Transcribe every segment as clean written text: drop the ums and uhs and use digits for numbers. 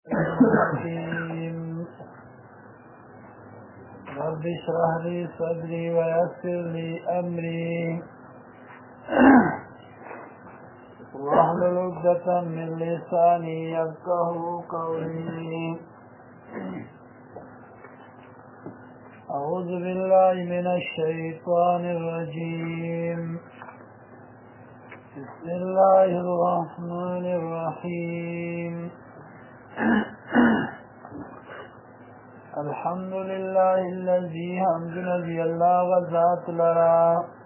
الرحيم رب اشرح لي صدري ويسر لي أمري واحلل عقدة من لساني يفقهوا قولي. أعوذ بالله من الشيطان الرجيم. بسم الله الرحمن الرحيم. الحمد لله الذي حمد نبي الله وذات لرا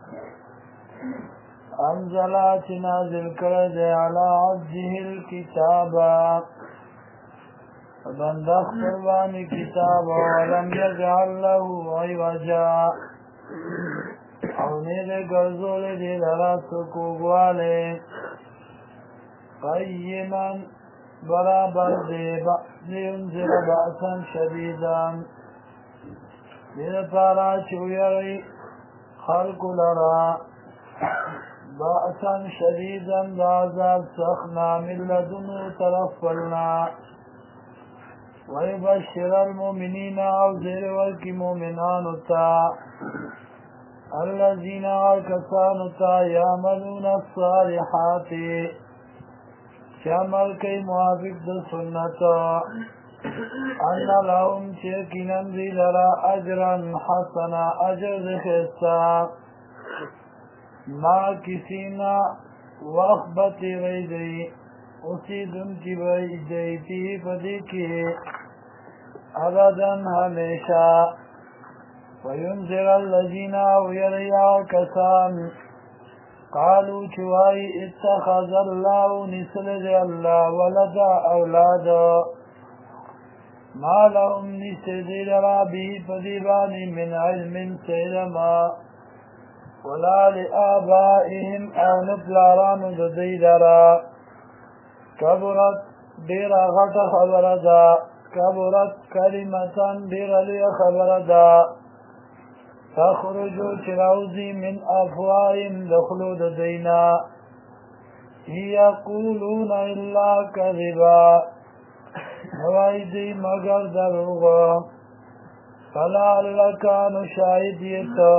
أنزل نازل کرد على عبده الكتاب وبندخ قربان كتاب ولم يجعل له عوجا اونید گرزول دی لرا سکوگوالے قیما برابر لینزل بأسا شدیدا دید پارا چویری خلق لرا بأسا شدیدا دعذاب سخنا من لدنو ترفلنا ويبشر المؤمنين عوزر والك مؤمنان تا الذين عكسان تا يعملون الصالحات شامل كي موافق دا سنتا أن لهم شركنا ذي لرا أجرا حسنا أجر ذخصا ما کسینا وخبتی غیدی اسی دن کی بیدیتی پدی کی ابدا ہمیشہ وینذر الذین ویریا کسان قالوا چوائی اتخذ اللہ نسلد اللہ ولدا اولادا ما لهم نسلد رابی پدیبانی من علم سیرما ولا لآبائهم او نپلارانو ددی لرا کبرت دیر غٹ خبر دا کبرت کلمتان دیر لی خبر دا تخرجو چراوزی من افواهم دخلو ددینا یقولون الا کذبا نوائی دی مگر دروغا فلعلکانو شاہدیتا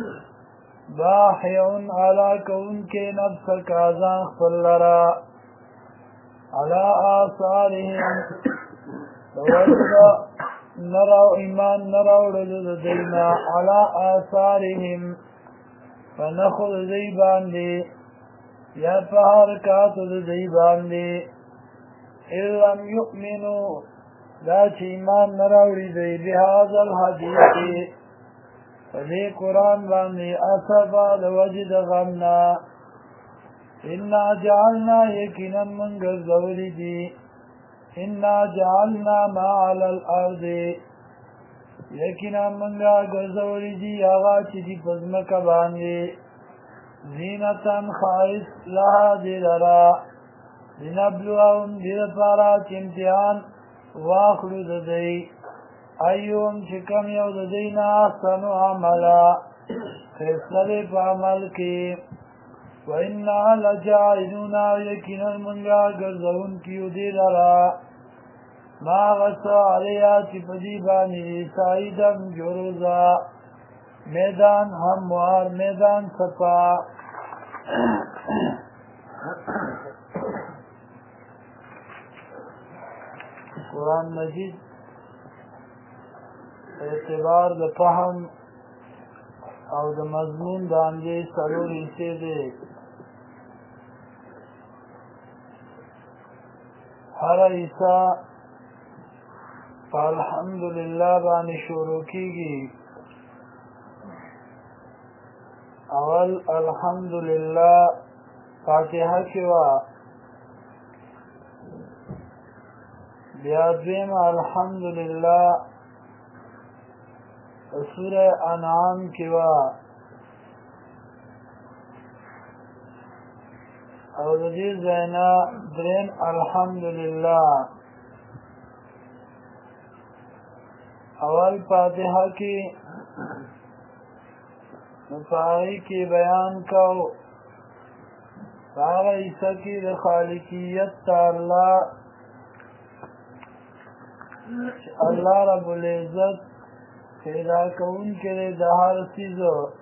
باحیون علا کون کے نفس کازان خلرا علا آثارهم وجد نراو ایمان نراو رجد دینا علا آثارهم فنخذ زیبان دی یا فحرکات زیبان دی إِلَّمْ يُؤْمِنُوا دا چی ایمان نراو رجدی بهذا الحدیثی فذي قرآن باني أسفا لوجد غمنا إنا جعلنا يكنا من قزولي دي إنا جعلنا ما على الأرض يكنا من قزولي دي آغاتي دي پزمك باني زينة خائص لها دي لرا لنبلوهم دي لپارات امتحان واخلو دي ایوم چکم یو ددین احسنو عملا خیصل پا عمل کی و انا لجائنونا یکین المنگا گرزون کیو دی لرا ما غصا علیاتی پجیبانی سائیدم جروزا میدان هموار میدان سپا قرآن مجید اعتبار د فهم او د مضمون د انجی سلور حصے دے ہر حصہ الحمدللہ بانی شروع کی گی. اول الحمدللہ فاتحہ کیوا بیادویم الحمدللہ سورہ انعام کیوا اور دی زینا درین الحمدللہ. اول فاتحہ کی مفاہی کی بیان کو فاغ عیسیٰ کی خالقیت تا اللہ الله رب العزت پیدا کون کرے د هر چیز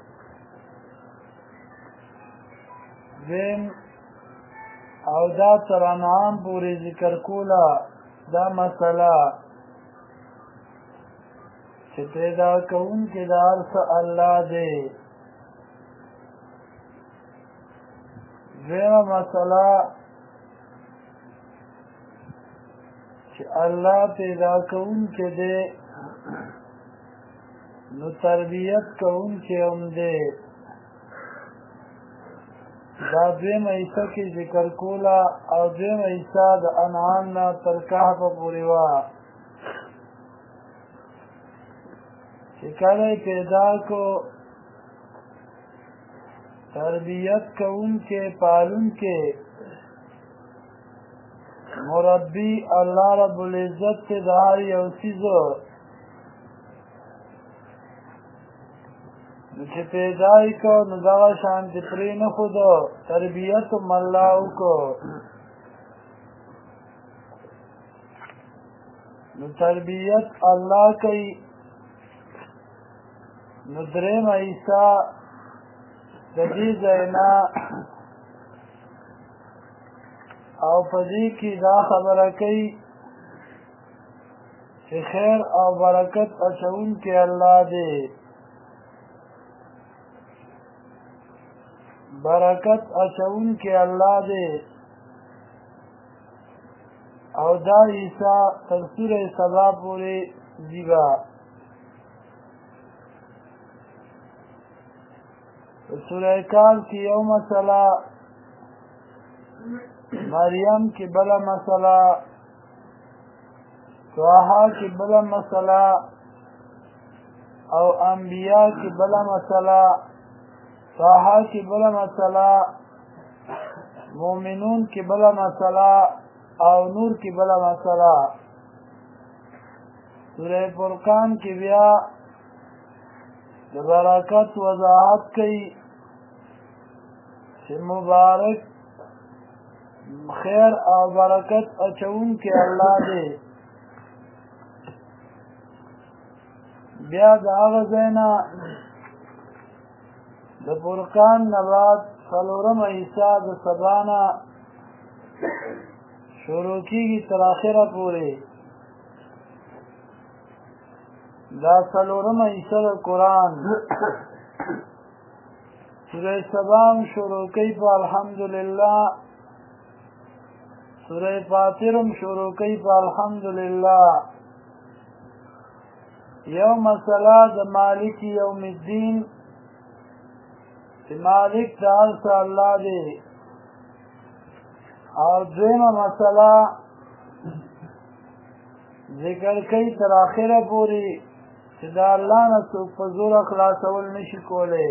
ویم او دا تر انعام پوری ذکر کولا دا مسئلہ چې پیدا کون کې د هر څه الله دی دویمه مسئله چې الله پیدا کون کې دی نو تربیت کون کې هم دی دا دویمه حصه کې ذکر کولا او دویمه حصه د انعام نه تر کهف پورې وه چې کله پیدا کو تربیت کون کې پالون کې مربی الله رب العزت ته د هر یو څیز نو چې پیدا یې کو نو دغه شانتې پرې نه ښودو تربیت هم الله وکړو نو تربیت الله کوي نو درېیمه حصه د دې ځای نه او په دې کې دا خبره کوي چې خیر او برکت اچونکی الله دی برکت اچونکی الله دی او دا حصہ تر سورې سبا پورې ځي سورہ کال کی یو مسئلہ مریم کی بلا مسئلہ طه کی بلا مسئلہ او انبیاء کی بلا مسئلہ طه کی بلا مسئلہ مومنون کی بلا مسئلہ او نور کی بلا مسئلہ سورہ فرقان کی بیا برکت وضاحت کی چې مبارک خیر او برکت اچون کې الله دی بیا د هغه ځای نه د فرقان نه بعد څلورمه حصه د سبا نه شروع کېږي تر اخره پورې دا څلورمه حصه د قرآن سورہ سبام شروع کی پا الحمدللہ سورہ فاطرم شروع کی پا الحمدللہ یو مسئلہ دا مالک یوم الدین مالک دا عرص اللہ دے اور دویم مسئلہ ذکر کی تر آخر پوری چې دا اللہ نسوک فزور اخلاصول نشی کولے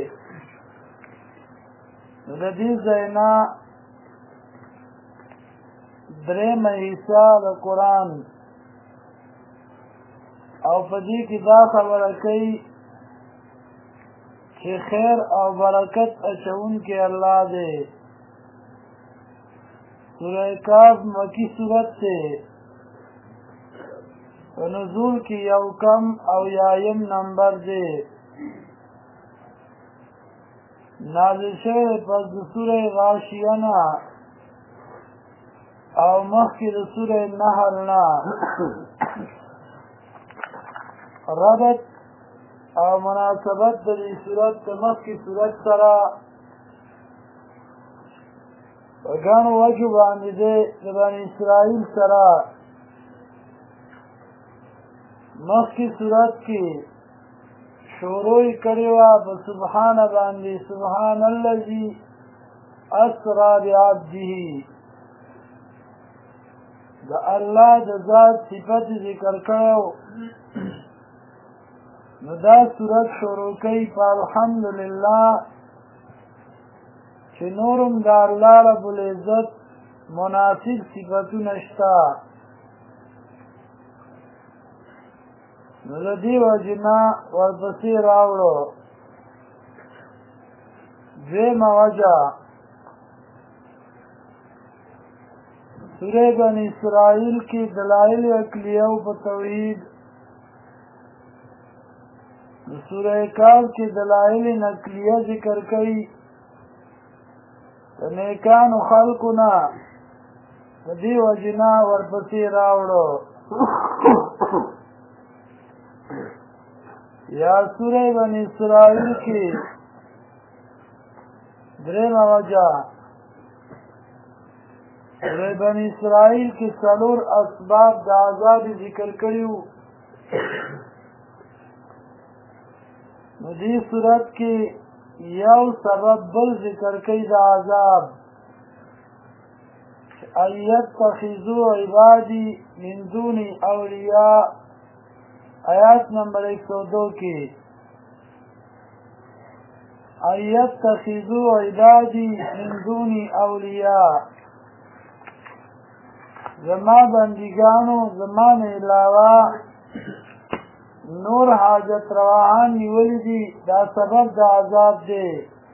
د دې ځای نه درېیمه حصه د قرآن او په دې کې دا خبره کوي چې خیر او برکت اچونکی الله دی سورہ کاف مکی صورت سے نزول کی یو کم او یایم نمبر دی نازل شوی پس د سورہ غاشیه نه او مخکې د سورہ نحل نه ربط او مناسبت د دې صورت د مخکې صورت سره په ګڼو وجو باندې دی د بني اسرائیل سره مخکې صورت کې شروع کړیوا په سبحان باندې سبحان الذي اسرا بعبده د الله د ذات صفت ذکر کړو نو دا صورت شروع کوي په الحمدلله چې نورم د الله رب العزت مناسب صفتونه شته نو د دې وجې نه ورپسې راوړو دویمه وجه سورہ بنی اسرائیل کی دلائل عقلیہ و توحید، سورہ کاف کی دلائل نقلیہ ذکر کئی، نیکانو خلقنا دی وجنا ورپسی راوڑو. یا سورہ بنی اسرائیل کی دریم وجہ، سورہ بنی اسرائیل کی سلور اسباب دا عذاب ذکر کریو. دی صورت کی یو سبب بل ذکر کئی دا عذاب، ایت تخیزو عبادی من دونی اولیاء، آیات نمبر 102 کی. ایت تخیزو عبادی من دونی اولیاء، زما بندگانو زمان علاوہ نور حاجت رواحان نیولی دی، دا سبب دا عذاب دے.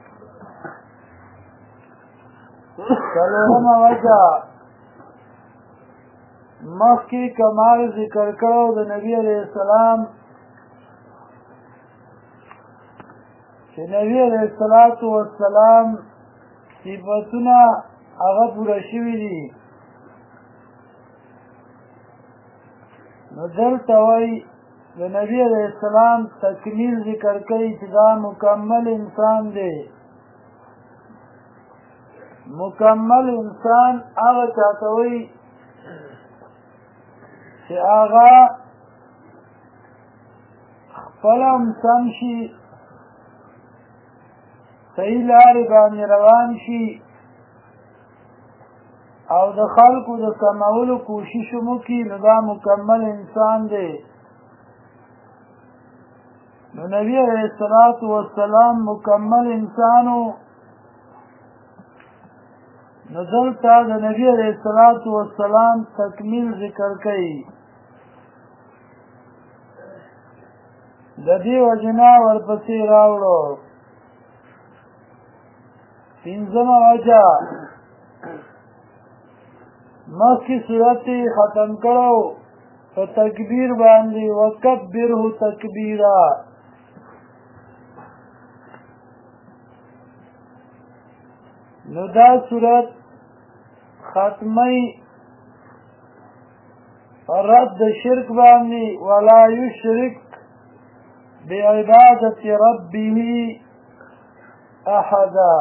سلورم وجہ مخ کی کمال ذکر کرو دا نبی علیہ السلام، کہ نبی علیہ السلام صفتنا اغا پورا شوی دی. نظر توئی دا نبی علیہ السلام تکمیل ذکر کئی چدا مکمل انسان دے. مکمل انسان آغا چاہتوئی چه آغا خپلم سمشی، صحیح لاری بانی روان شی، او د خلقو د سمولو کوشش مو کی، نو دا مکمل انسان دے. نو نبی علیہ السلام مکمل انسانو، نو دلتا د نبی علیہ السلام تکمیل ذکر کئی. د دې وجنا ورپسې راوړو. پنځمه وجہ مخی صورت ختم کرو په تکبیر باندې، وکبره تکبیرا. نو دا صورت ختمی رد شرک باندې، ولا یشرک بعبادت ربه احدا،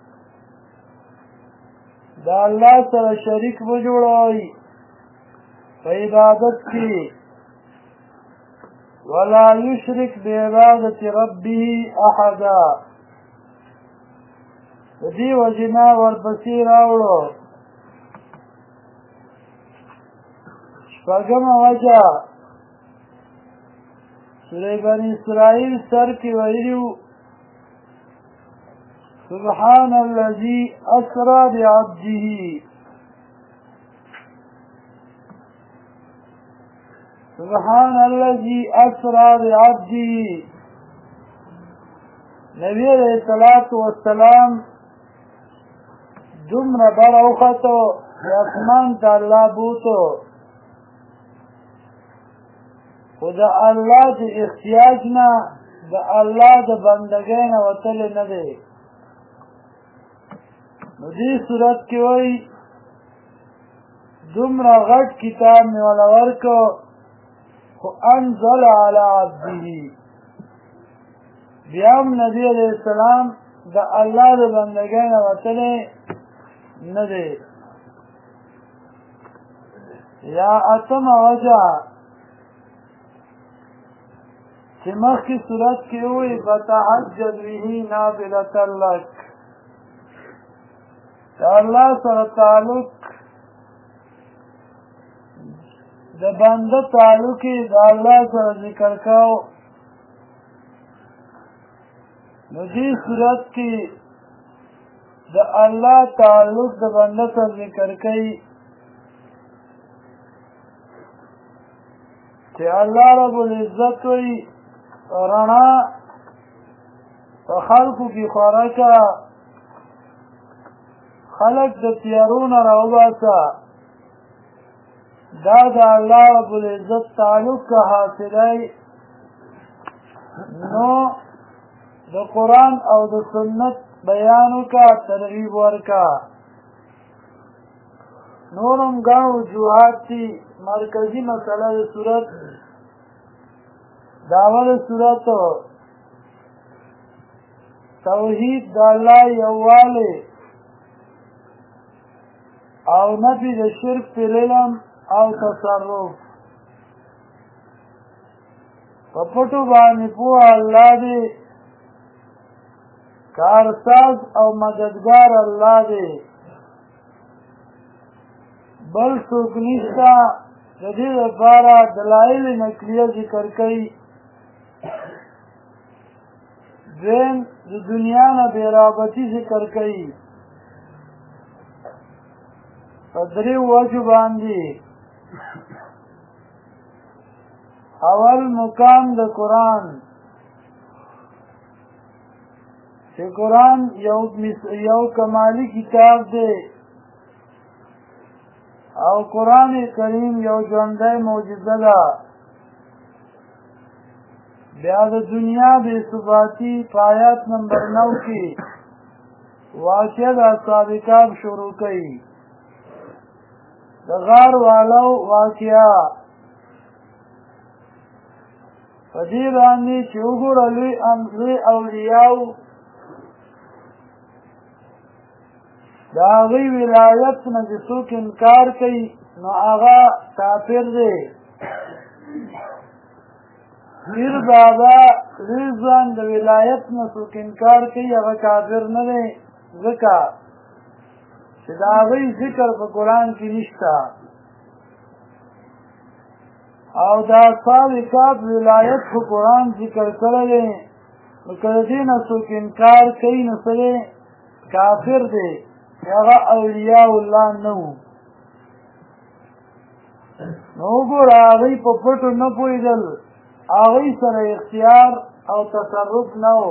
دا اللہ سره شریک بجوڑوئی په عبادت کی. ولا یشرک بعبادت ربه احدا، دی وجنا ورپسی راوڑو. شپږم وجہ سورہ بنی اسرائیل سر کی ویلیو، سبحان الذي اسرى بعبده، سبحان الذي اسرى بعبده. نبی علیہ السلام دمر براوختو اسمان تا اللہ بوتو، خدا اللہ دی احتیاجنا دا اللہ دا بندگین وطل ندے. نو دی صورت کی وئی دمر غٹ کتاب میں والا ورکو، خو انزل علی عبده. بیام نبی علیہ السلام دا اللہ دا بندگین وطل ندے. یا اتم وجہ کہ مخ کی صورت کی ہوئی فتحجد به نافلۃ لک، کہ اللہ سر تعلق دا بندہ تعلقی دا اللہ سر ذکر کاؤ. ندی صورت کی دا اللہ تعلق دا بندہ سر ذکر کئی، کہ اللہ رب العزت وی رنا خلقو کی خورکا، خلق دا تیارون روباسا، دا د الله رب العزت تعلق کا حاصلی نو د قرآن او د سنت بیانو کا ترغیب ورکا نورم گاو وجوہات تی مرکزی مسئلہ صورت داول صورت توحید د الله یووالی او نفی د شرک پر علم او تصرف په پټو باندې پوه الله دی کارساز او مددگار الله دی بل څوک نشته د دې لپاره دلایل نقلیه ذکر کوي دویم د دنیا نه بېرابطي ذکر کوي په درې وجو باندې اول مقام د قرآن چې قرآن یو کمالی کتاب دی او قرآن کریم یو ژوندی معجزه ده بیا د دنیا بې ثباتي په آیات نمبر 9 کې واقعه د اصحاب کهف شروع کوي د غار والو واقعه په دې باندې چې وګوره لوی اولیاو د هغوی ولایت نه چې څوک انکار کوي نو هغه کافر دی پیر بابا لوی ځوان د ولایت نه څوک انکار کوي هغه کافر نه دی ځکه چې د هغوی ذکر په قرآن کې نشته او د اصحاب کهف ولایت په قرآن ذکر کړی دی نو که د دې نه څوک انکار کوي نو سړی کافر دی هغه اولیاء الله نه وو نو وګوره هغوی په پټو نه پوهېدل هغوی سره اختیار او تصرف نه و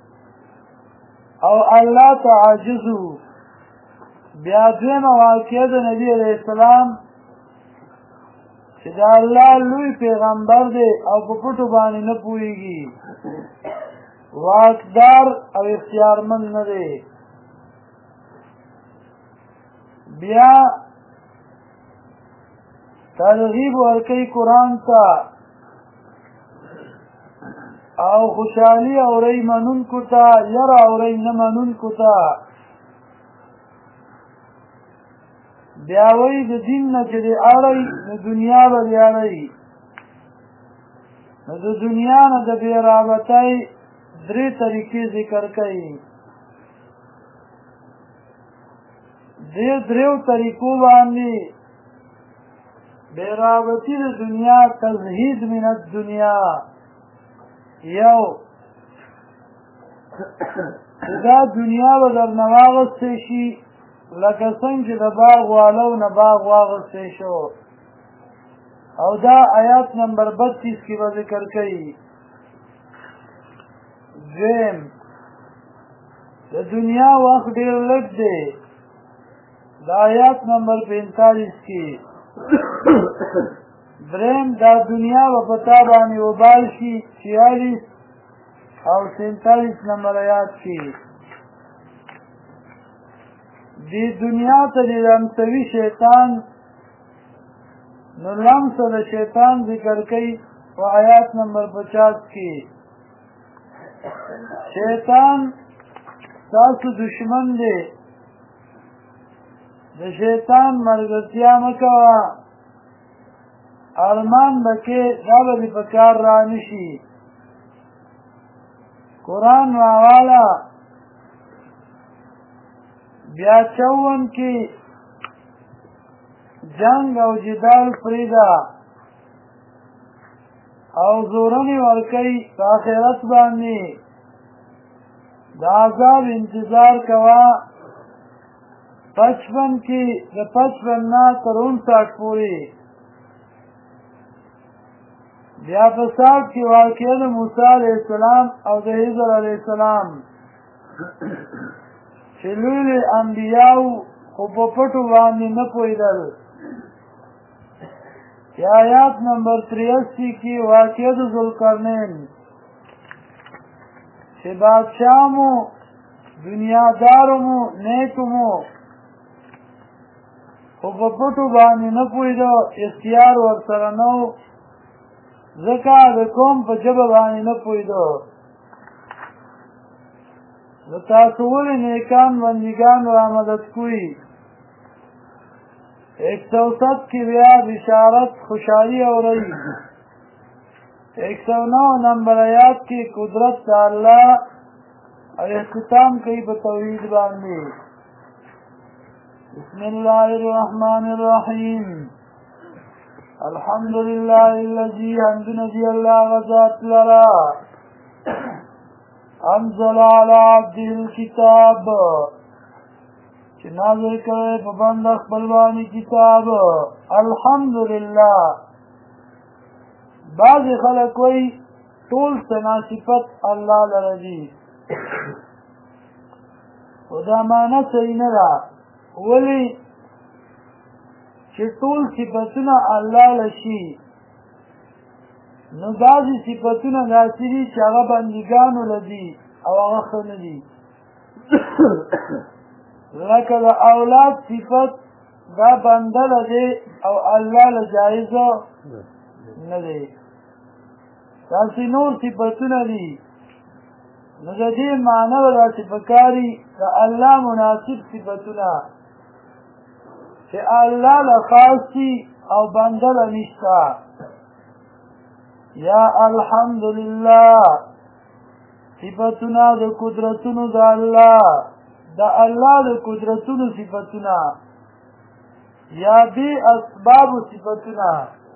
او الله ته عاجز وو بیا دویمه واقعه د نبي علیه السلام چې د الله لوی پیغمبر دی او په پټو باندې نه پوهېږي واکدار او اختیارمند نه دی بیا ترغیب ورکوي قرآن ته او خوشحالي اورئ منونکو ته یره اورئ نه منونکو ته بیا وایي د دین نه چې دې اړئ نو دنیا به دې اړئ نو د دنیا نه د بې رابطۍ درې طریقې ذکر کوي دې دریو طریقو باندې بې رابطي د دنیا تزهید من الدنیا یو دا دنیا به درنه واغستی شي لکه څنګه چې د باغ والو نه باغ واغستی شو او دا آیات نمبر 32 کې به ذکر کوي دویم د دنیا وخت ډېر لږ دی دا آیات نمبر 45 کې دریم دا دنیا و پتا باندې وبال شي 46 او 47 نمبر آیات کې دی دنیا ته د لمسوي شیطان نو لمس د شیطان ذکر کوي په آیات نمبر 50 کې شیطان تاسو دشمن دی د شیطان ملګرتیا مه کوه ارمان به کې دا به دې په کار را نشي قرآن واواله بیا 54 کې جنگ او جدال پریدا او زورنی ورکی په آخرت باندې د عذاب انتظار کوا 55 کې د 55 نه تر 59 پورې بیا په سات کې واقعه د موسی علیه السلام او د خضر علیه السلام چې لوی انبیاو خو په پټو باندې نه پوهېدل کہ آیات نمبر 83 کی واقعہ ذوالقرنین کہ بادشاہ مو دنیادارو مو نیکو مو خو په پټو باندې نه پوهېده اختیار ورسره نه و ځکه د قوم په ژبه باندې نه پوهېده نو تاسو ولې نیکان بندګان را مدد کوئ 107 کی بیا بشارت خوشحالی اورئی 109 نمبر آیات کی قدرت تا اللہ اور اختتام کئی بتوحید باندې بسم اللہ الرحمن الرحیم الحمدللہ الذی حمد نبی اللہ غزات لرا انزل على عبده الكتاب چې نازل کړی په بنده خپل باندې کتاب الحمدلله بعضې خلک وایي ټول ثنا صفت الله لره دي خو دا معنی صحیح نه ده ولې چې ټول صفتونه الله له شي نو بعضې صفتونه داسې دي چې هغه بندګانو له دي او هغه ښه نه دي لکه د اولاد صفت دا بنده له دی او الله له جایزه نه دی داسې نور صفتونه دي نو د دې معنی به داسې پکاري د الله مناسب صفتونه چې الله له خاص دي او بنده له نشته یا الحمدلله صفتونه د قدرتونو د الله دا الله د قدرتونو صفتونه یا دی اسباب صفتونه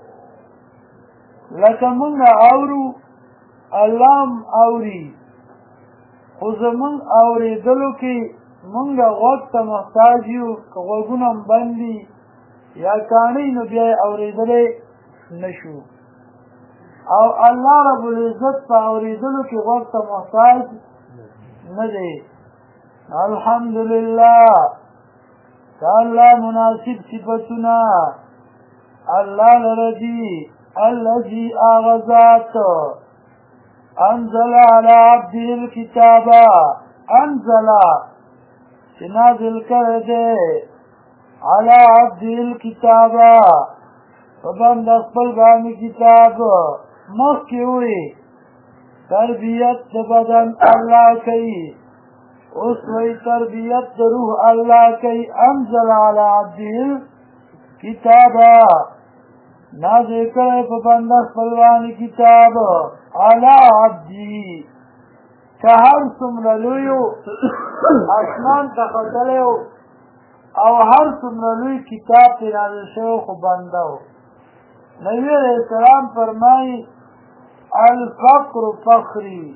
لکه مونږ اورو الله هم اوري خو زمونږ اورېدلو کې مونږ غوږ ته محتاج یو که غوږونه هم بند دي یا کاڼۍ نو بیا یې اورېدلی نه شو او الله رب العزت په اورېدلو کې غوږ ته محتاج نه دی الحمدلله دا الله مناسب صفتونه الله لره دي الذي اغذات انزل على عبده الكتاب انزل چې نازل کړی دی على عبده الكتاب په بنده خپل باندې کتاب مخکې وي تربیت د بدن الله کوي اوس وی تربیت د روح الله کوي انزل على عبده الكتاب نازل کړی په بنده خپل باندې کتاب على عبده که هر څومره لوی اسمان ته ختلی او هر څومره لوی کتاب پرې نازل شوی خو بنده و نبی علیه السلام فرمایي الفقر فخری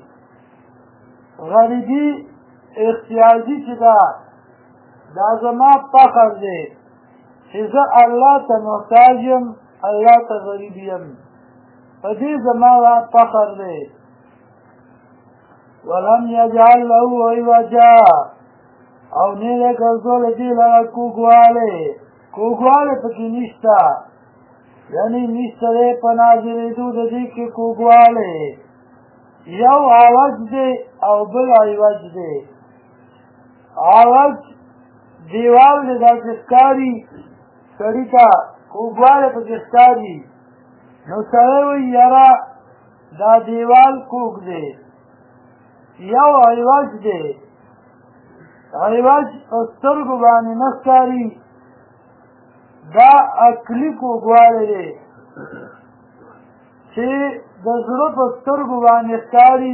غریبي اختیاري چې دا زما فخر دی چې زه الله ته محتاج یم الله ته غریب یم په دې زما فخر دی ولم یجعل له عوجا او نه یې ګرځولی دې لره کوږوالی پکې نشته یعنی نشته دی په نازلېدو د دې کې کوږوالی یو عوج دی او بل عوج دی عوج دیوال دی داسې ښکاري سړي ته کوږوالی پکې ښکاري نو سړی وایي یاره دا دیوال کوږ دی یو عوج دی عوج په سترګو باندې نه ښکاري دا عقلي کوږوالی دی چې د زړه په سترګو باندې ښکاري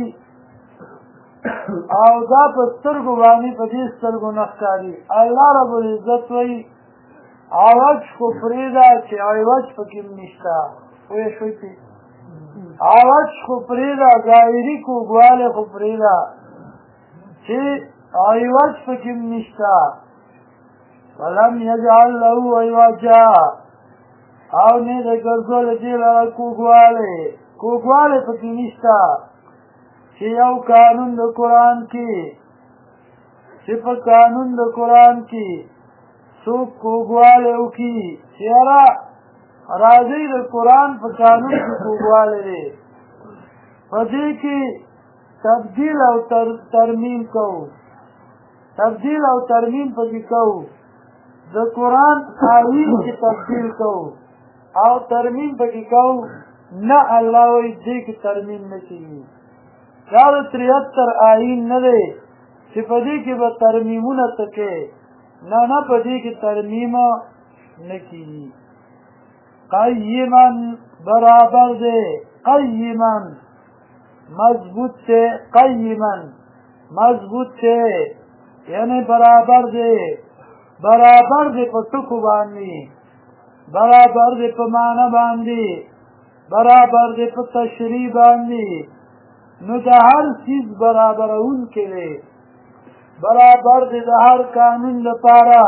او دا په سترګو باندې په دې سترګو نه ښکاري الله رب العزت وایي عوج خو پرېږده چې عوج پکې نشته پوه شوئ پې عوج خو پرېږده ظاهري کوږوالی خو پرېږده چې عوج پکې نشته ولم یجعل له عوجا او نه د ګرځولو دې لره کوږوالی پکې نشته چې یو قانون د قرآن کې چې په قانون د قرآن کې څوک کوږوالی وکړي چې یاره راځي د قرآن په قانون کې خوږوالی دی په دې کې تبدیل او ترمیم کوو تبدیل او ترمیم پکې کوو د قرآن آیین کې تبدیل کوو او ترمیم پکې کوو نه الله وایي دې کې ترمیم نه کېږي دا د 73 آیین نه دی چې په دې کې به ترمیمونه ته کې نه په دې کې ترمیم نه کېږي قیما برابر دی قیما مضبوط ہے قیما مضبوط ہے یعنی برابر دے په ټکو باندې برابر دے په معنا باندې برابر دے په تشریح باندې نو د هر چیز برابرون کې برابر دے د هر قانون لپاره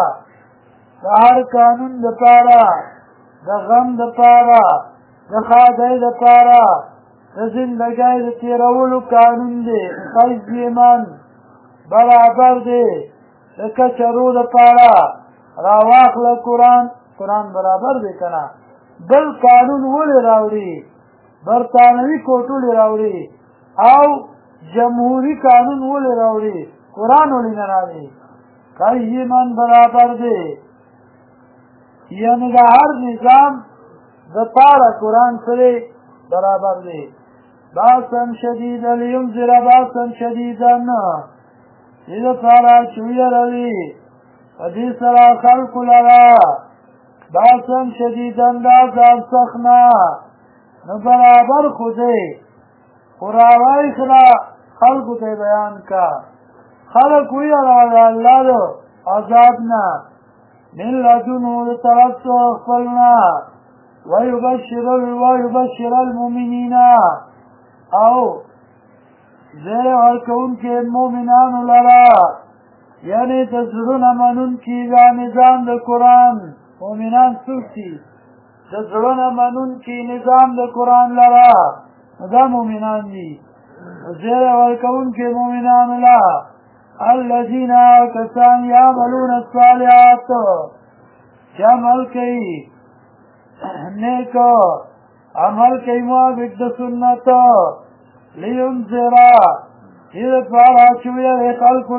د غم لپاره د ښادۍ لپاره د زندګۍ د تېرولو قانون دی قیمن برابر دی د کچرو دپاره راواخله قرآن برابر دی که نه بل قانون ولې راوړي برطانوي کوټ ولې راوړي او جمهوري قانون ولې راوړي قرآن ولې نه راوړي قیمن برابر دی یعنی د هر نظام دپاره قرآن سره برابر دی باسا شدیدا لینذر باسا شدیدا دې لپاره چې ویروي په دې سره خلکو لره باسا شدیدا د عذاب سخت نه نو برابر خو دی خو راوایي خلکو ته بیان کا خلک ویروه د الله د عذاب نه من لدنه د طرف څخه خپل نه ويبشر المؤمنين او زیر ورکون کے مومنان لرا یعنی تزرون منون کی دا نظام دا قرآن مومنان سوکتی تزرون منون کی نظام دا قرآن لرا دا مومنان دی زیر ورکون کے مومنان لرا الذین کسان یعملون الصالحات چمل کئی نیک عمل کئی موافق د سنت لینذرا دې لپاره چې ویری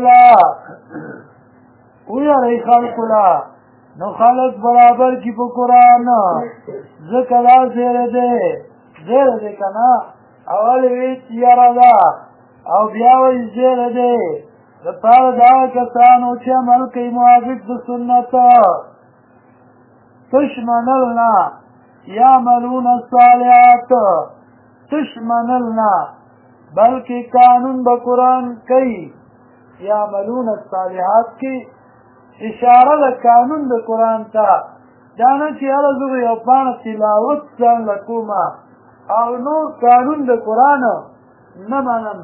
خلکو لا نو خلک برابر کی په قرآن ځکه دا زیره دی که نه اول وی تیاره ده او بیا وی زیره دی لپاره دا کسانو چې عمل کوي موافق د سنت تشمنلنا یعملون الصالحات تشمنلنا بلکہ قانون بقرآن کئی یعملون الصالحات کی اشاره د قانون د قرآن ته دانه چې هره زه یو پاڼه تلاوت ځان لکومه او نور قانون د قرآن نه منم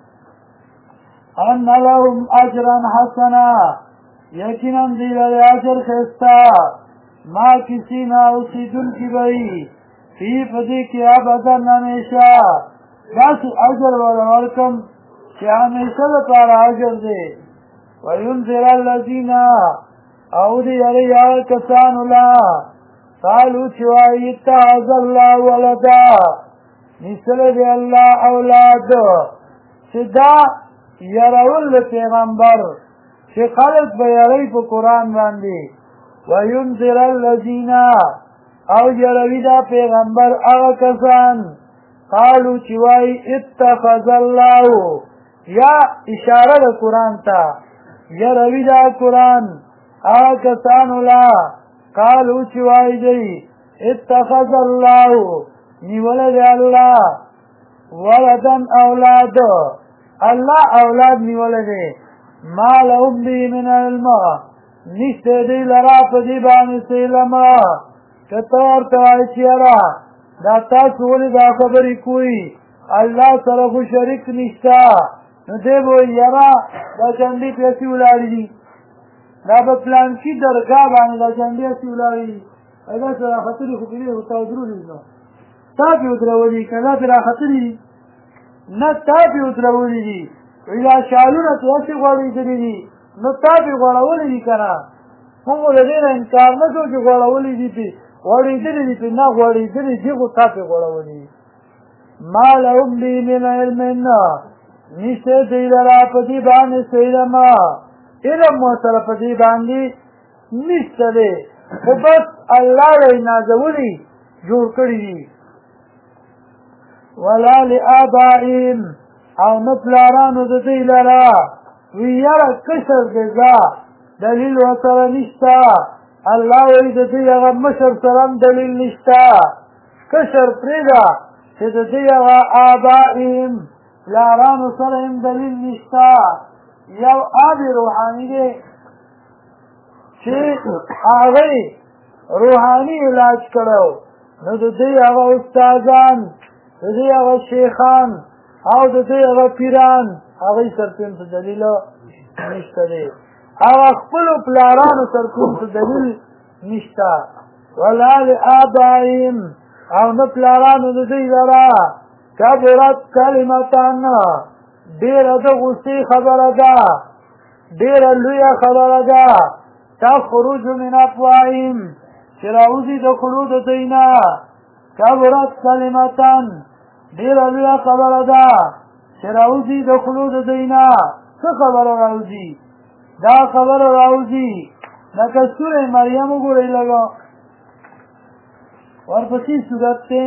ان لهم اجرا حسنا یقینا دی لري اجر ښایسته ما کسی نا اوسیدون کی بئی فی پدی کی ابدن ہمیشہ داسی اجر والا ورکم چی ہمیشہ لپارا اجر دے وینذر الذین اودی علی کسان اللہ قالو چوائی اتخذ اللہ ولدا نسل دی اللہ اولاد چی دا یرول پیغمبر چی خلق بیاری پا قرآن باندی وینذر الذین او جروی دا پیغمبر اغا کسان قالو چوائی اتخذ اللہ یا اشاره دا قرآن تا جروی دا قرآن اغا کسان اللہ قالو چوائی دی اتخذ اللہ نیولد اللہ ولدن اولاد اللہ اولاد نیولد ما لهم بی من علم نشته دی لرا په دې باندې څه علم که ته ورته وایې چې یاره دا تاسو ولې دا خبرې کوئ الله سره خو شریک نشته نو دی به وایي یاره دا جنډې پیسې ولاړې دي دا به پلانکي درګاه باندې دا جنډې هسې ولاړې دي داسې راختلي خو پرې ورته ودرولې نو تا پې ودرولي که دا پې راختلي دي نه تا پې ودرولي دي وایي دا شالونه پې هسې غوړېدلي دي نو تا پې غوړولی دي که نه موږ د دې نه انکار نه کوو چې غوړولی دي پې غوړېدلې دي پرې نه غوړېدلې دي خو تا پرې غوړولي ما لهم بي من علم نشته دوی لرا په دې باندې څه علم علم ورسره په دې باندې نشته دی خو بس الله یې نازولي جوړ کړي دي ولا لآبائهم او نه پلارانو د دوی لرا وی یاره کشر دی ځه دلیل ورسره نشته الله وایي د دوی هغه مشر سره هم دلیل نشته کشر پرېږده چې د دوی هغه آبائهم پلارانو سره هم دلیل نشته یو آب روحاني دی چې هغې روحاني علاج کړو نو د دوی هغه استادان د دوی هغه شیخان او د دوی هغه پیران هغوی سره کوم څه دلیل نشته دی هغه خپلو پلارانو سره کوم څه دلیل نشته ولا لآبائهم او نه پلارانو د دوی لره کبرت کلمتان ډېره د غصې خبره ده ډېره لویه خبره ده تخرج من افواههم چې راوځي د خولو د دوی نه کبرت کلمتان ډېره لویه خبره ده چې راوځي د خولو د دوی نه څه خبره راوځي دا خبره راوځي لکه سورې مریم وګورئ لږه ورپسې صورت دی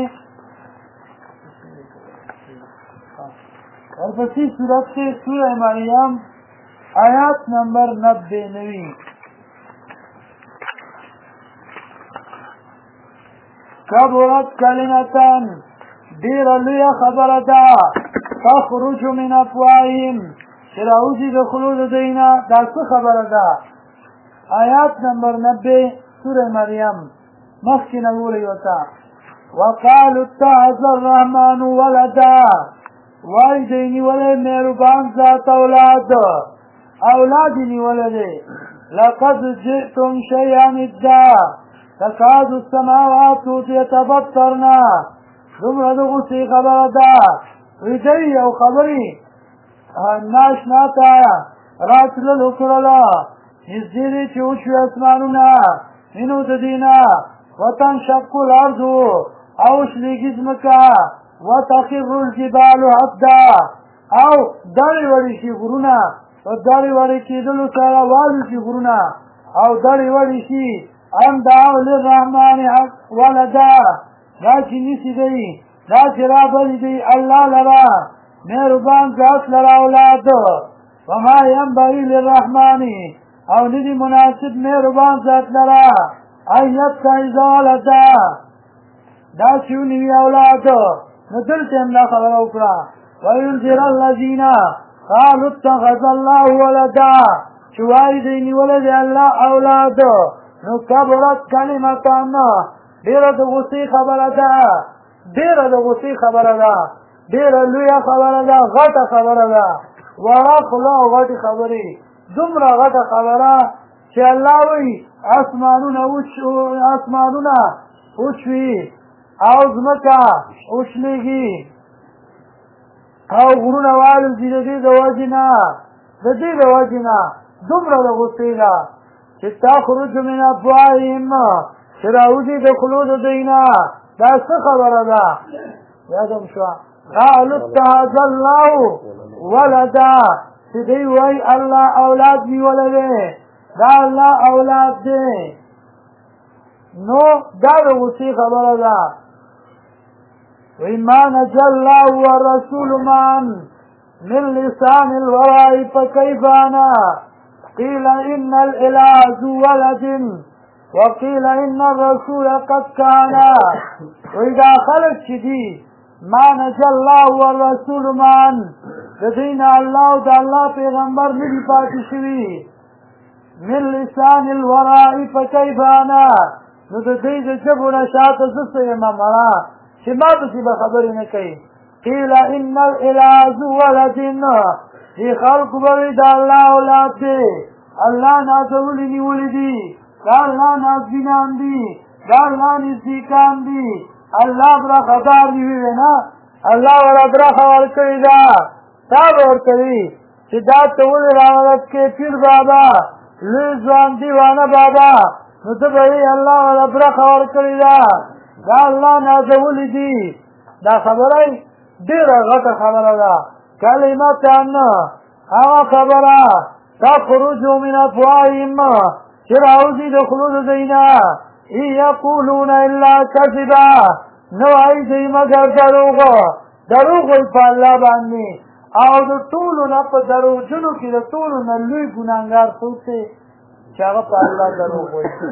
ورپسې صورت دی سورې مریم آیات نمبر 90 کبرت کلمتان ډېره لویه خبره ده تخرج من افواههم چې راوځي د خولو د دوی نه دا څه خبره ده آیات نمبر 90 سورې مریم مخکې نه ګورئ ورته وقالوا اتخذ الرحمن ولدا وایي دوی نیولی مهربان ذات اولاد اولاد یې نیولی دی لقد جئتم شیئا ادا تکاد السماوات یتفطرن دومره د غصې خبره ده وی دوی یو خبرې ناشنا ته راتللو کړله نږدې دی چې وشوي اسمانونه منو د دې نه وتنشق الارض او شلېږي ځمکه وتخر الجبال هدا او دړې وړې شي غرونه په دړې وړې کېدلو سره والوشي غرونه او دړې وړې شي ان دعوا للرحمن ولدا دا چې نیسي دی دا چې رابلي دی الله لره مهربان ذات لره اولاد وما ينبغي للرحمن او ندی مناسب مهربان ذات لره ان يتخذ ولدا دا چې ونیوي اولاد نو دلته هم دا خبره وکړه وينذر الذين قالوا اتخذ الله ولدا چې وایي دی نیولی دی الله اولاد نو کبرت کلمتان ډېره د غصې خبره ده ډېره د غصې خبره ده ډېره لویه خبره ده غټه خبره ده وړه خوله او غټې خبرې دومره غټه خبره چې الله وایي اسمانونه وشوي او ځمکه وشلېږي او غرونه والوځي د دې د وجې نه د دې د وجې نه دومره د غصې ده چې تخرج من افواههم چې راوځي د خولو د دوی نه دا څه خبره ده یادم شوه قالوا اتخذ الله ولدا چې دوی وایي الله اولاد نیولی دی دا الله اولاد دی نو دا د غصې خبره ده وی ما نجى الله والرسول معا من لسان الوراء فكيف انا قيل ان الاله ذو ولد وقيل ان الرسول قد كان واذا خلق شدي ما نجى الله والرسول معا دین الله او د الله پیغمبر ندي پاتې شوي من لسان الوراء فكيف انا نو د دې د جبو نه شاته زه یم مړه چې ما پسې به خبرې نه کوي قیل ان الاله ذو ولد دې خلکو به وایي د الله اولاد دی الله نازولي نیولي دي دا الله نازبینان دي دا الله نزدیکان دي الله برخدار دي وي نه الله ولا برخه ورکړې ده تا به ورکوي چې دا ته ولې راوړت کې پیر بابا لوی ځوان دیوانه بابا نو ته به یې الله وله برخه ورکړې ده دا الله نازولي دي دا خبره ډېره غټه خبره ده کلمتان هغه خبره تخرج من افواههم چې راوځي د خولو د دوی نه ان یقولون الا کذبا نو وایي دوی مګر دروغ وایي په الله باندې او د ټولو نه په دروغجنو کې د ټولو نه لوی ګناهګار څوک دی چې هغه په الله دروغ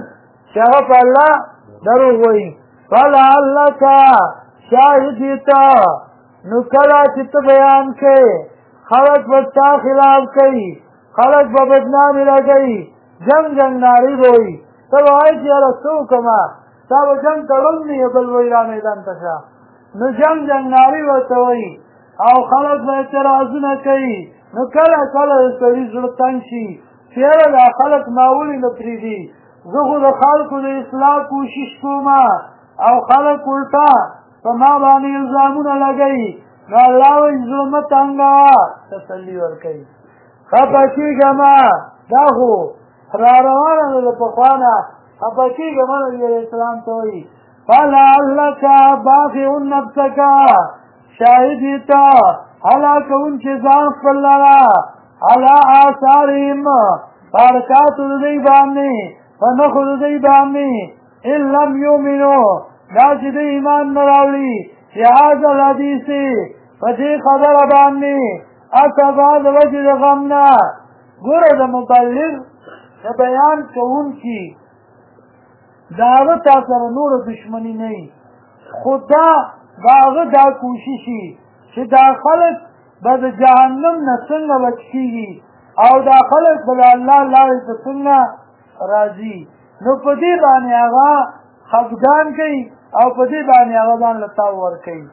وایي فلعلک شاهدی ته نو کله چې ته بیان کوې خلک به ستا خلاف کوي خلک به بدنامي لګوي جنګ نارې به وایي ته به وایې چې یاره څه وکړمه ستا به جنګ تړل نه یې بل وایي را میدان ته شه نو جنګ نارې ورته وایي او خلک به اعتراضونه کوي نو کله کله د سړي زړه تنګ شي چې یاره دا خلک ما ولې نه پرېږدي زه خو د خلکو د اصلاح کوشش کوم او خلک الټا په ما باندې الزامونه لګوي نو الله وایي زړه مه تنګوه تسلي ورکوي خفه کېږه مه دا خو را روانه ده د پخوا نه خفه کېږه مه نبي علیه السلام ته وایي فلعلک باخع نفسک شاهدی ته هلاکوونکې ځان خپل لره علی آثارهم په حرکاتو د دوی باندې په نښو د دوی باندې ان لم یؤمنو دا چې دوی ایمان نه راوړي بهذا الحدیث په دې خبره باندې اسفا د وجې د غم نه ګوره د مبلغ د بیان کوونکي د هغه تا سره نوره دشمني نه وي خو دا د هغه دا کوششي چې دا خلک به د جهنم نه څنګه بچ کېږي او دا خلک به د الله لارې ته څنګه راځي نو په دې باندې هغه خفګان کوي او په دې باندې هغه ځان له تاو ورکوي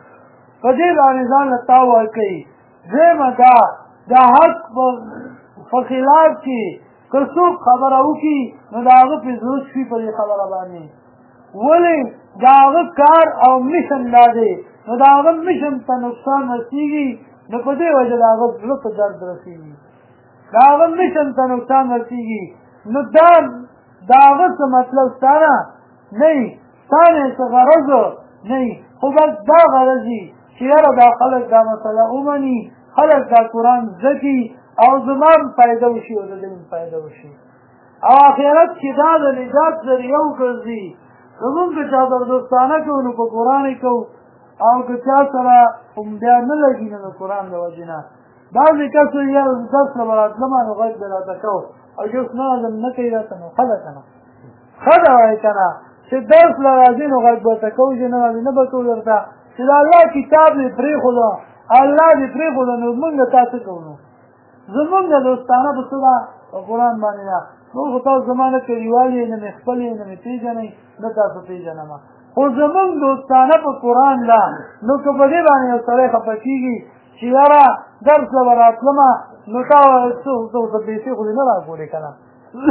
دویمه دا د حق په خلاف کې که څوک خبره وکړي نو د هغه پې زړه شي په دې خبره باندې ولې د هغه کار او مشن دا دی نو د هغه مشن ته نقصان رسېږي نو په دې وجه د هغه زړه ته درد رسېږي نو دا د هغه څه مطلب ستا نه نه وي ستا نه څه غرض نه وي خو بس دا غرض وي چې یاره دا خلک دا مسله ومني خلک دا قرآن زده کړي او زما هم فایده وشي او د دوی هم فایده وشي او آخرت کې دا د نجات ذریعه وګرځي زمونږ که چا دوستانه کوو نو په قرآن یې کوو او که چا سره بیا نه لګي نو د قرآن د وجې نه بعضې کس وایي یاره درس نه به راتلمه نو غږ به راته کوو او چې اوس نظم نه کوي راته نو ښه ده که نه ښه ده وایي که نه چې درس له راځي نو غږ به ته کوو چې نه راځي نه به کوو درته چې د الله کتاب دې پرېښوده الله دې پرېښوده نو مونږ تا څه کوو نو زمونږ دوستانه په څه ده په قرآن باندې ده نور خو تاسو زما نه کلیوال یې نه مې خپل یې نه مې پېژنئ نه تاسو پېژنم خو زمونږ دوستانه په قرآن ده نو که په دې باندې یو سړی خفه کېږي چې یاره درس له به راتلمه نو تا ورته پیسې خو دې نه راکولې که نه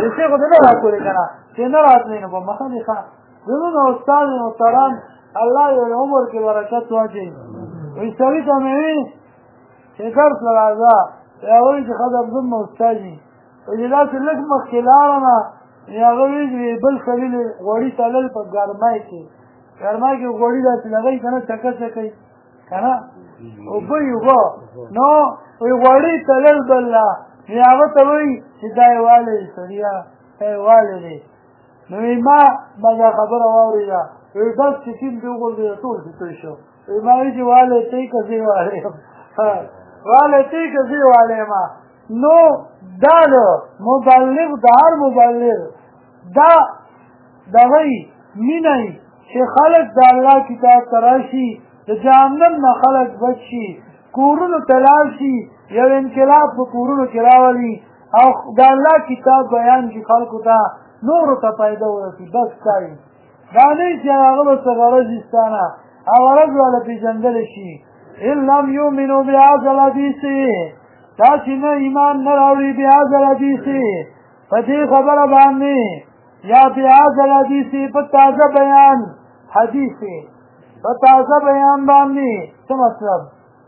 چې نه راتلې نو په مخه دې ښه زمونږ استاد محترم الله یې عمر کې برکت واچوي وایي سړي ته مې وي چې درس له راځه یا وایي چې ښه درځم نو استاد وي وایي داسې لږ مخکې لاړمه هغه وایي بل سړي غوړي تلل په ګرمۍ کې غوړي داسې لګوي که نه چکه چکوي که نه اوبه یې اوبه نو وایي غوړي تلل بل هغه ته وایي چې دا یې والی دی سړیه دا یې والی دی نو ما دا خبره واورېده وایي داس چې ټیم دې وغورځېده ټول چې توی شو وایي ما وایي چې والی تی که زه والی یم نو دا د مبلغ د هر مبلغ دا دغه مینه وي چې خلک د الله کتاب ته راشي د جهنم نه خلک بچ شي کورونو ته لاړ شي یو انقلاب په کورونو کې راولي او د الله کتاب بیان شي خلکو ته نورو ته فایده ورسي بس دا وي دا نه وي چې هغه به څه غرض وي ستا نه او غرض والا پېژندلی شي ان لم یؤمنوا بهذا الحدیث دا چې نه ایمان نه راوړي بهذا الحدیث په دې خبره باندې یا بهذا الحدیث په تازه بیان حدیث په تازه بیان باندې څه مطلب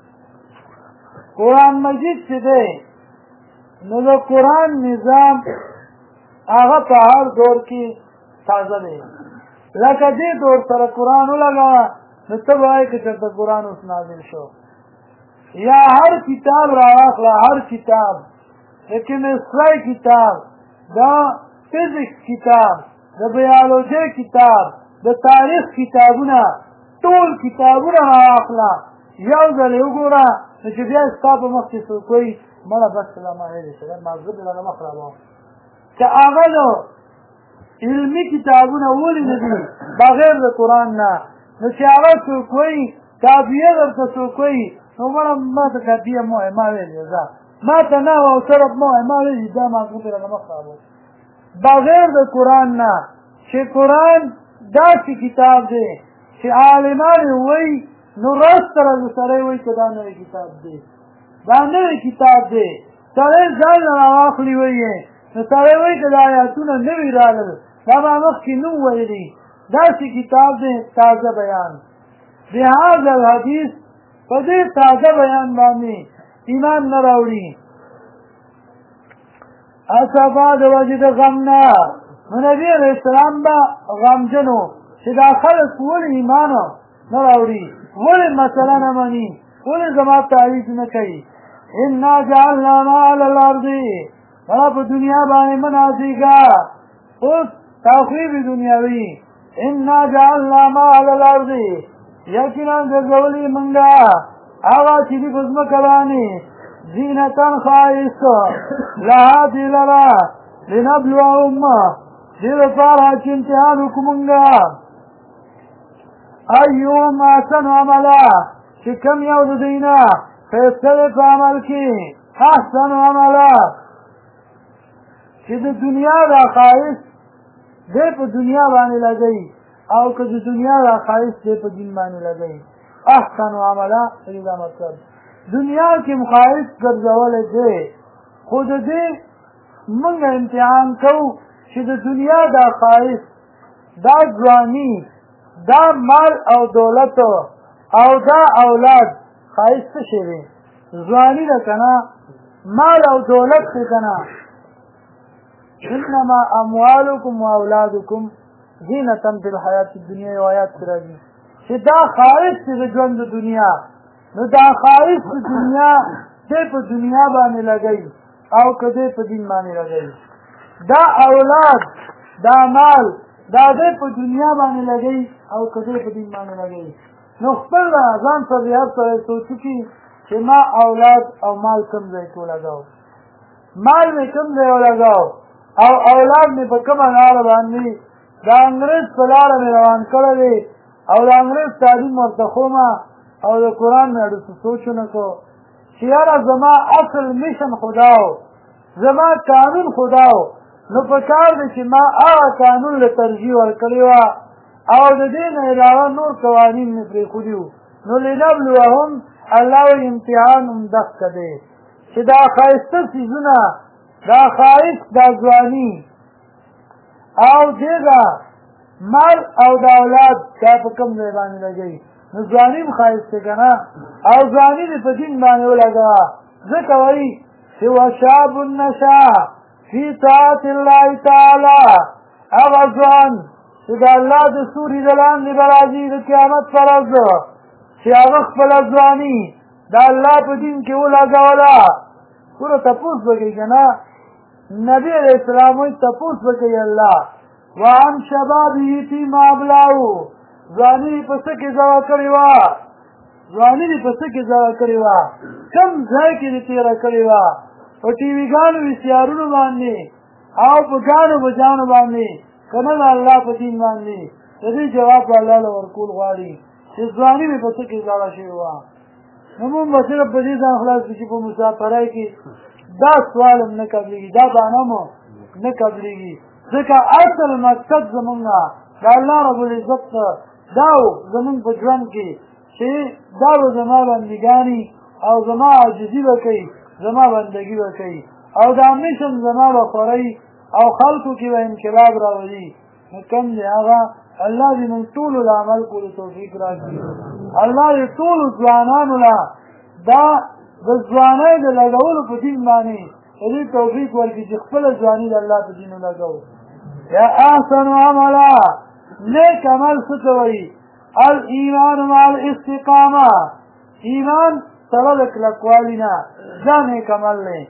قرآن مجید چې دی نو د قرآن نظام هغه په هر دور کې تازه دی لکه دې ته ورسره قرآن ولګوه نو ته به وایې که چېرته قرآن اوس نازل شو یا هر کتاب راواخله هر کتاب د کیمسترۍ کتاب د فزیکس کتاب د بیالوجۍ کتاب د تاریخ کتابونه ټول کتابونه راواخله یو ځل یې وګوره نو چې بیا ستا په مخ کې څوک وایي مړه بس دا ما هېرې شوه مازغه دې لږه مخ راوړه که هغه نو علمي کتابونه ولې نه دي بغیر د قرآن نه نو چې هغه څوک وایي کافیه درته څوک وایي نو مړه ما ته کافیه مه وایه ما ویلې ځه ما ته نه او صرف مه وایه ما ویلې دا مازغه دې لږه مخ راوړه بغیر د قرآن نه چې قرآن داسې کتاب دی چې عالمان یې وایي نو راز سره د سړی وایي که دا نوی کتاب دی دا نوی کتاب دی سړی ځان نه راواخلي وایي نو سړی وایي که دا آیاتونه نوي راغلل دا به مخکې نه ویلي داسې کتاب دی تازه بیان بهذا الحدیث په دې تازه بیان باندې ایمان نه راوړي اصفا د وجې د غم نه نو نبي علیه السلام به غمجن و چې دا خلک ولې ایمان نه راوړي ولې مسله نه مني ولې زما تعریف نه کوي انا جعلنا ما علی الارض دا په دنیا باندې مه نازېږه اوس تخویب دنیاوي انا جعلنا ما علی الارض یقینا ګرځولي مونږه هغه چې دي په ځمکه باندې زینتن ښایست لها دې لره لنبلوهم دې لپاره چې امتحان وکړو مونږه ایهم احسن عملا چې کوم یو د دوی نه ښایسته دی په عمل کې احسن عملا چې د دنیا دا ښایست دی په دنیا باندې لګوي او که د دنیا دا ښایست دی په دین باندې لګوي احسن عملا دې دا مطلب دنیا کې ښایست ګرځولی دی خو د دې موږ امتحان کوو چې د دنیا دا ښایست دا ځواني دا مال او دولت او دا اولاد ښایست څه شی دی ځواني ده که نه مال او دولت دی که نه انما اموالکم و اولادکم زینة فی الحیات الدنیا یو آیات کې راځي چې دا ښایست دی د ژوند د دنیا نو دا ښایست د دنیا دی په دنیا باندې لګوي او که دی په دین باندې لګوي دا اولاد دا مال دا دی په دنیا باندې لګوي او که دی په دین باندې لګوي نو خپل ځان سره یاد سره سوچ وکړي چې ما اولاد او مال کوم ځای کې ولګاو مال مې کوم ځای ولګاو او اولاد مې په کومه لاره باندې د انګریز په لاره مې روان کړی دی او د انګریز تعلیم ورته خومه او د قرآن مې اړو سوچ ونه کړو چې یاره زما اصل میشن خدا و زما قانون خدا و نو په کار دی چې ما هغه قانون له ترجیح ورکړې وه او د دې نه علاوه نور قوانین مې پرېښودي وو نو لنبلوهم الله وایي امتحان هم دغه دی چې دا ښایسته څیزونه دا ښایست دا ځواني او دې دا مال او دا اولاد دا په کوم ځای باندې لګوي نو ځواني هم ښایست دی که نه او ځواني دې په دین باندې ولګوه ځکه وایي چې وشاب النشا فی طاعت الله تعالی هغه ځوان چې د الله د سوري د لاندې به راځي د قیامت پر ورځ چې هغه خپله ځواني د الله په دین کې ولګوله ګوره تپوس به کوي که نه نبي علیه السلام وایي تپوس به کوي الله وعن شبابه فیما ابلغ ځواني په څه کې ضایع کړې وه ځواني دې په څه کې ضایع کړې وه کوم ځای کې دې تېره کړې وه په ټي ویګانو ویسیارونو باندې او په ګانو بجانو باندې که نه د الله په دین باندې د دې جواب به الله له ورکول غواړي چې ځواني مې په څه کې ضایع شوې وه نو مونږ به صرف په دې ځان خلاص کړو چې په مسافرۍ کې دا سوال هم نه قبلېږي دا بهانه مو نه قبلېږي ځکه اصل مقصد زمونږ د الله رب العزت دا و زمونږ په ژوند کې چې دا به زما بندګانې او زما عاجزي به کوي زما بندګي به کوي او دا میشن زما به خورئ او خلکو کې به انقلاب راولي نو کوم دی هغه الله دې موږ ټولو له عمل کولو توفیق راکړي الله دې ټولو ځوانانو له دا د ځوانۍ د لګولو په دین باندې دې توفیق ورکړي چې خپله ځواني د الله په دین ولګوو یا احسن عملا نیک عمل ستوئی الایمان مع الاستقامه ایمان سره د کلکوالینا دا نیک عمل دی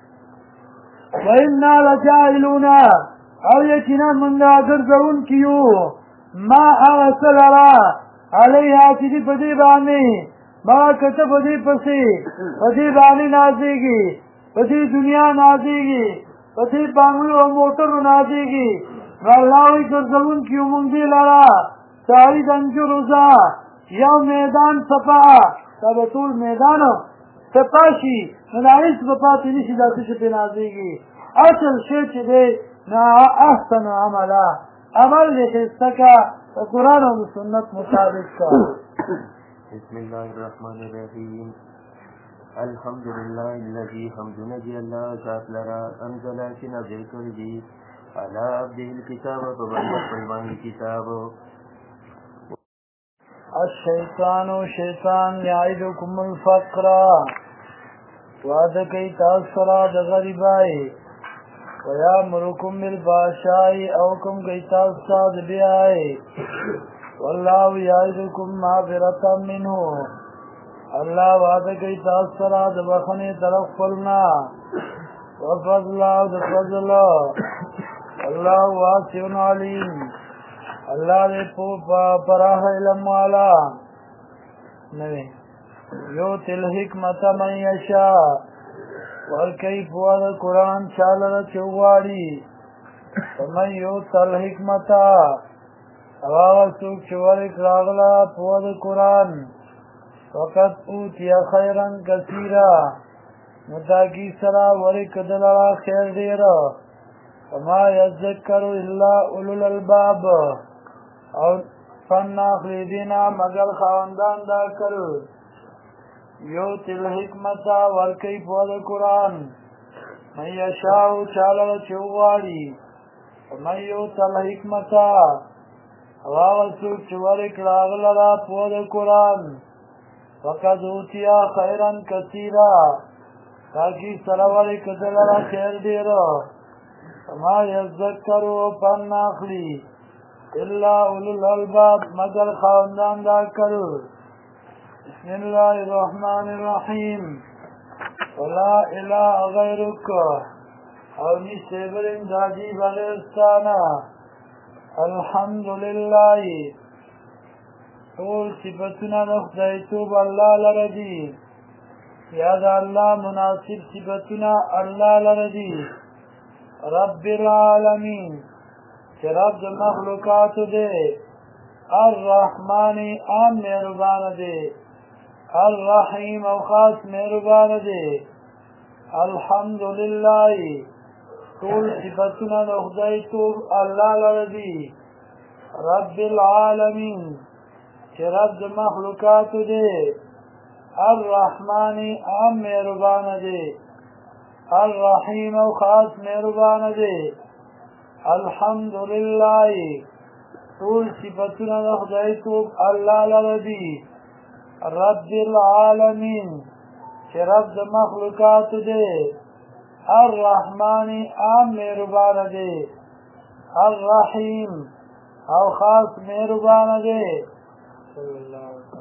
وإنا لجاهلون او یقینا موږ ګرځونکي یو ما هغه څه لره علیها چې دې په دې باندې ما کته په دې پسې په دې باندې نازېږي په دې دنیا نازېږي په دې بانګلو او موټرو نازېږي الله وی ګرځونکي یو موږ دې لره ساری دنجو روزا یو میدان صفا دا ټول میدان صفا شي نو دا هیڅ به پاتې نشي دا څه پې نازېږي اصل شی چې دی نا احسن عملا عمل دې ښایسته کا د قرآن او د سنت مطابق کا بسم الله الرحمن الرحیم الحمد لله الذي حمدنا جي الله ذات لرا انزل چې نازل کړی دی على عبده الكتاب فبنده فرمان کتاب الشیطان یعدکم الفقر وعده کوي تاسو سره د غریبای ویامرکم بالفحشاء او کوم کوي تاسو سره د بیاي والله یعدکم مغفرة منه الله وعده کوي تاسو سره د بخښنې طرف خپلنا وفضل او د فضل الله واسع علیم الله دې په پراه علم والا نوې یو تل حکمت من یشا ورکی په قرآن چاله چوغاړي من یو تل حکمت هغه څوک چې ورک راغله په قرآن فقط اوتیا خیرا کثیرا متاکی سرا ورک دلرا خیر ډیر وما یذکر الا اولو الالباب او فن اخلی دینا مگر خواندان دا کل یو تل حکمتا ورکی پود قرآن من یشاو چالر چوغاڑی من یو تل حکمتا واغسوک چورک راغلرا پود قرآن فقد اوتیا خیرا کثیرا تاکی سرورک دلرا خیر دیرا وما یذکرو پن اخلی الا اولو الالباب مگر خواندان دا کرو بسم الله الرحمن الرحیم ولا اله غیرک او نشته بل امدادی بغیرستانا الحمدللہ ټول صفتونه د خدای توب الله لره دي یا د الله مناسب صفتونه الله لره دي رب العالمین چې رب د مخلوقاتو دی الرحمن عام مهربان دی الرحیم او خاص مهربان دی الحمدلله ټول صفتونه د خدای توب الله لره دي رب العالمین چې رب د مخلوقاتو دی الرحمن عام مهربان دی الرحیم او خاص مهربان دی الحمدلله ټول صفتونه د خدای توب الله لره دي رب العالمین چې رب د مخلوقاتو دی الرحمن عام مهربان دی الرحیم او خاص مهربان دی صلی الله علیه